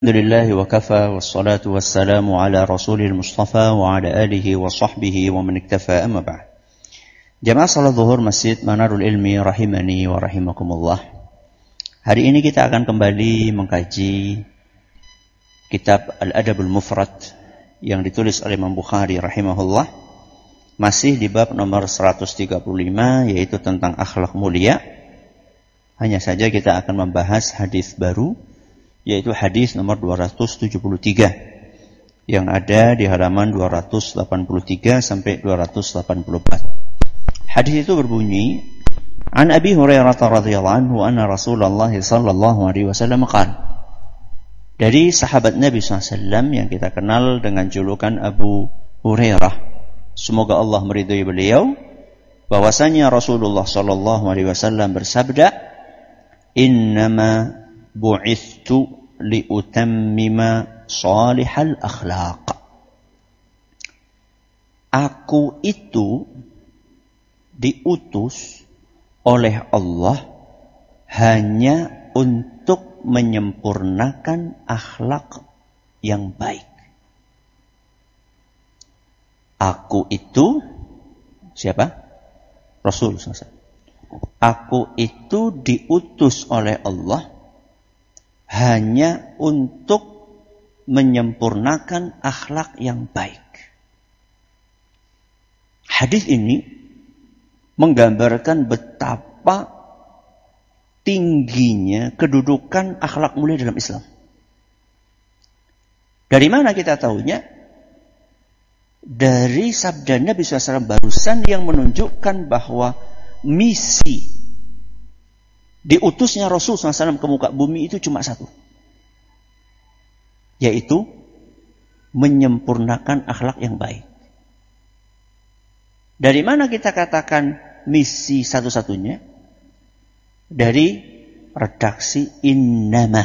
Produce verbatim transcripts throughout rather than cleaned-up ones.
Alhamdulillah wa kafa wassalatu wassalamu ala rasulil mustafa wa ala alihi wa sahbihi wa man iktafa amma ba'd. Jamaah salat zuhur Masjid Manarul Ilmi rahimani wa rahimakumullah. Hari ini kita akan kembali mengkaji kitab Al-Adabul Mufrad yang ditulis oleh Imam Bukhari rahimahullah. Masih di bab nomor seratus tiga puluh lima, yaitu tentang akhlak mulia. Hanya saja kita akan membahas hadis baru, yaitu hadis nomor dua ratus tujuh puluh tiga yang ada di halaman dua ratus delapan puluh tiga sampai dua ratus delapan puluh empat. Hadis itu berbunyi, An Abi Hurairah radhiyallahu anhu anna Rasulullah sallallahu alaihi wasallam qala. Dari sahabat Nabi sallallahu alaihi wasallam yang kita kenal dengan julukan Abu Hurairah, semoga Allah meridhai beliau, bahwasanya Rasulullah sallallahu alaihi wasallam bersabda, Innama bu'ithtu liutammima salihal akhlaq. Aku itu diutus oleh Allah hanya untuk menyempurnakan akhlak yang baik. Aku itu siapa? Rasul sallallahu alaihi wasallam. Aku itu diutus oleh Allah hanya untuk menyempurnakan akhlak yang baik. Hadis ini menggambarkan betapa tingginya kedudukan akhlak mulia dalam Islam. Dari mana kita tahunya? Dari sabda Nabi shallallahu alaihi wasallam barusan yang menunjukkan bahwa misi diutusnya Rasul shallallahu alaihi wasallam ke muka bumi itu cuma satu, yaitu menyempurnakan akhlak yang baik. Dari mana kita katakan misi satu-satunya? Dari redaksi innama.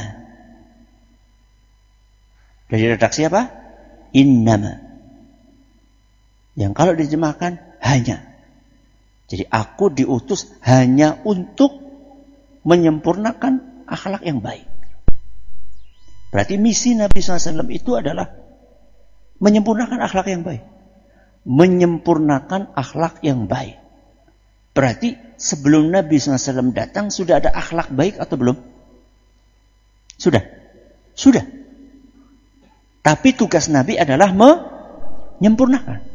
Dari redaksi apa? Innama. Yang kalau diterjemahkan hanya. Jadi aku diutus hanya untuk menyempurnakan akhlak yang baik. Berarti misi Nabi shallallahu alaihi wasallam itu adalah menyempurnakan akhlak yang baik. Menyempurnakan akhlak yang baik. Berarti sebelum Nabi shallallahu alaihi wasallam datang sudah ada akhlak baik atau belum? Sudah. Sudah. Tapi tugas Nabi adalah menyempurnakan.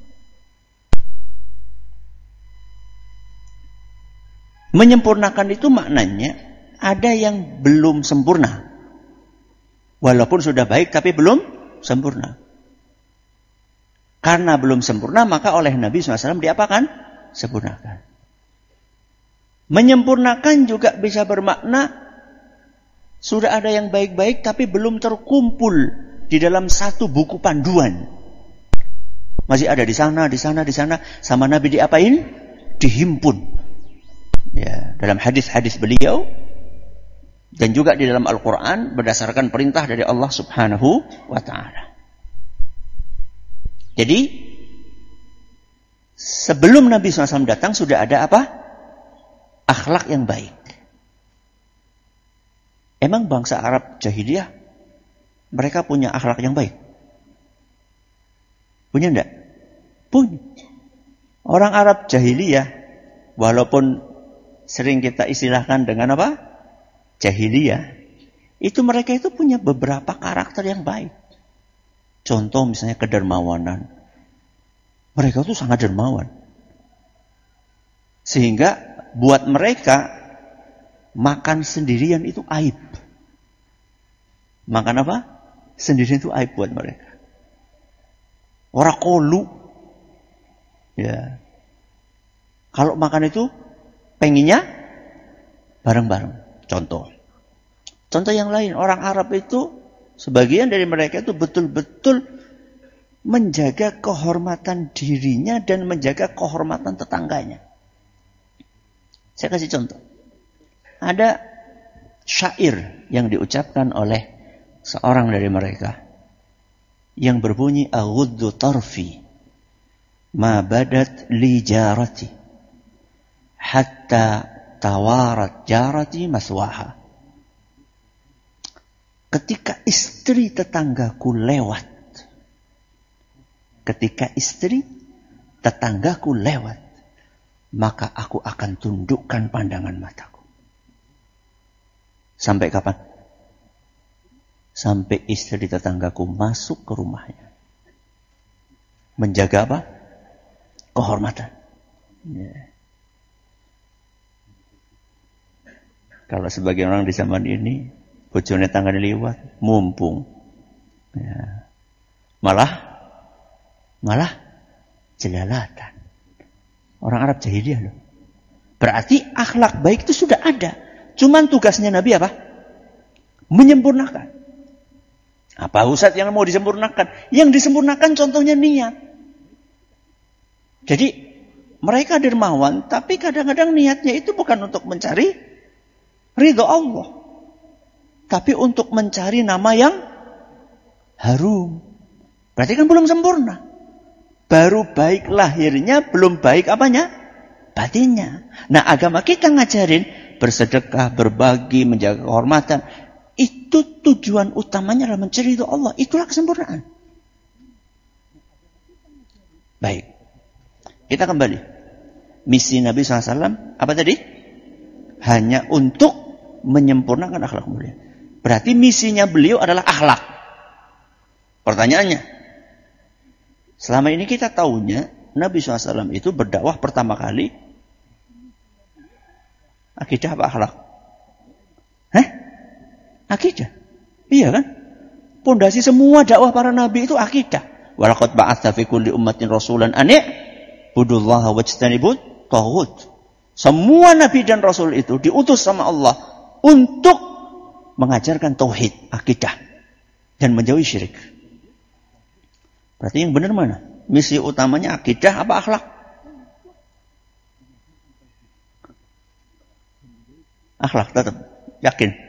Menyempurnakan itu maknanya ada yang belum sempurna. Walaupun sudah baik tapi belum sempurna. Karena belum sempurna maka oleh Nabi shallallahu alaihi wasallam diapakan? Sempurnakan. Menyempurnakan juga bisa bermakna sudah ada yang baik-baik tapi belum terkumpul di dalam satu buku panduan. Masih ada di sana, di sana, di sana. Sama Nabi diapain? Dihimpun. Ya, dalam hadis-hadis beliau dan juga di dalam Al-Quran berdasarkan perintah dari Allah Subhanahu wa Ta'ala. Jadi sebelum Nabi shallallahu alaihi wasallam datang sudah ada apa? Akhlak yang baik. Emang bangsa Arab jahiliyah mereka punya akhlak yang baik? Punya enggak? Punya. Orang Arab jahiliyah walaupun sering kita istilahkan dengan apa? Jahiliyah. Itu mereka itu punya beberapa karakter yang baik. Contoh misalnya kedermawanan. Mereka itu sangat dermawan. Sehingga buat mereka makan sendirian itu aib. Makan apa? Sendirian itu aib buat mereka. Orang kolu. Ya. Kalau makan itu pengennya bareng-bareng. Contoh. Contoh yang lain. Orang Arab itu, sebagian dari mereka itu betul-betul menjaga kehormatan dirinya dan menjaga kehormatan tetangganya. Saya kasih contoh. Ada syair yang diucapkan oleh seorang dari mereka. Yang berbunyi, Aghuddu tarfi ma badat li jarati hatta tawarat jarati maswaha. ketika istri tetanggaku lewat, ketika istri tetanggaku lewat, maka aku akan tundukkan pandangan mataku. Sampai kapan? Sampai istri tetanggaku masuk ke rumahnya. Menjaga apa? Kehormatan. Ya. Kalau sebagian orang di zaman ini, bojone tanggane liwat, mumpung. Ya. Malah, malah jelalatan. Orang Arab jahiliyah loh. Berarti akhlak baik itu sudah ada. Cuman tugasnya Nabi apa? Menyempurnakan. Apa Ustaz yang mau disempurnakan? Yang disempurnakan contohnya niat. Jadi mereka dermawan, tapi kadang-kadang niatnya itu bukan untuk mencari ridho Allah, tapi untuk mencari nama yang harum. Berarti kan belum sempurna. Baru baik lahirnya, belum baik apanya? Batinnya. Nah, agama kita ngajarin bersedekah, berbagi, menjaga kehormatan. Itu tujuan utamanya adalah mencari ridho Allah. Itulah kesempurnaan. Baik. Kita kembali. Misi Nabi shallallahu alaihi wasallam apa tadi? Hanya untuk menyempurnakan akhlak mulia. Berarti misinya beliau adalah akhlak. Pertanyaannya, selama ini kita tahunya Nabi shallallahu alaihi wasallam itu berdakwah pertama kali akidah apa akhlak? Hah? Akidah. Iya kan? Pondasi semua dakwah para nabi itu akidah. Walaqad ba'atsa fi kulli ummatin rasulan an i'budullaha wajtanibut taghut. Semua nabi dan rasul itu diutus sama Allah untuk mengajarkan tauhid, akidah, dan menjauhi syirik. Berarti yang benar mana? Misi utamanya akidah apa akhlak? Akhlak tetap. Yakin?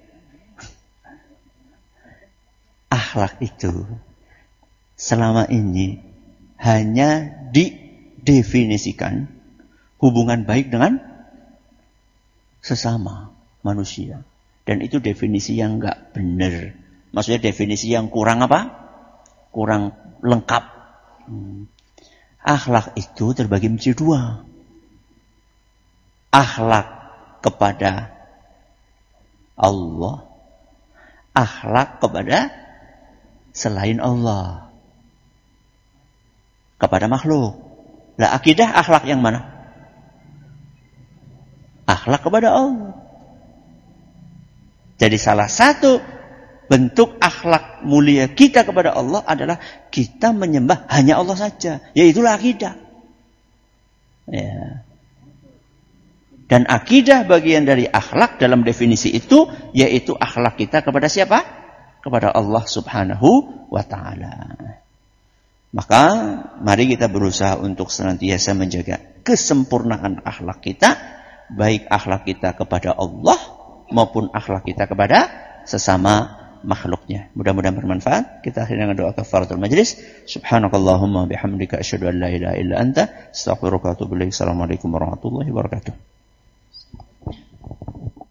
Akhlak itu selama ini hanya didefinisikan hubungan baik dengan sesama manusia. Dan itu definisi yang enggak benar. Maksudnya definisi yang kurang apa? Kurang lengkap. Hmm. Akhlak itu terbagi menjadi dua. Akhlak kepada Allah. Akhlak kepada selain Allah. Kepada makhluk. Lah akidah akhlak yang mana? Akhlak kepada Allah. Jadi salah satu bentuk akhlak mulia kita kepada Allah adalah kita menyembah hanya Allah saja. Yaitulah akidah. Ya. Dan akidah bagian dari akhlak dalam definisi itu, yaitu akhlak kita kepada siapa? Kepada Allah subhanahu wa ta'ala. Maka mari kita berusaha untuk senantiasa menjaga kesempurnaan akhlak kita, baik akhlak kita kepada Allah maupun akhlak kita kepada sesama makhluknya. Mudah-mudahan bermanfaat. Kita akhiri dengan doa kafaratul majlis. Subhanakallahumma bihamdika asyhadu an la ilaha illa anta astaghfiruka wa atubu ilaik. Assalamualaikum warahmatullahi wabarakatuh.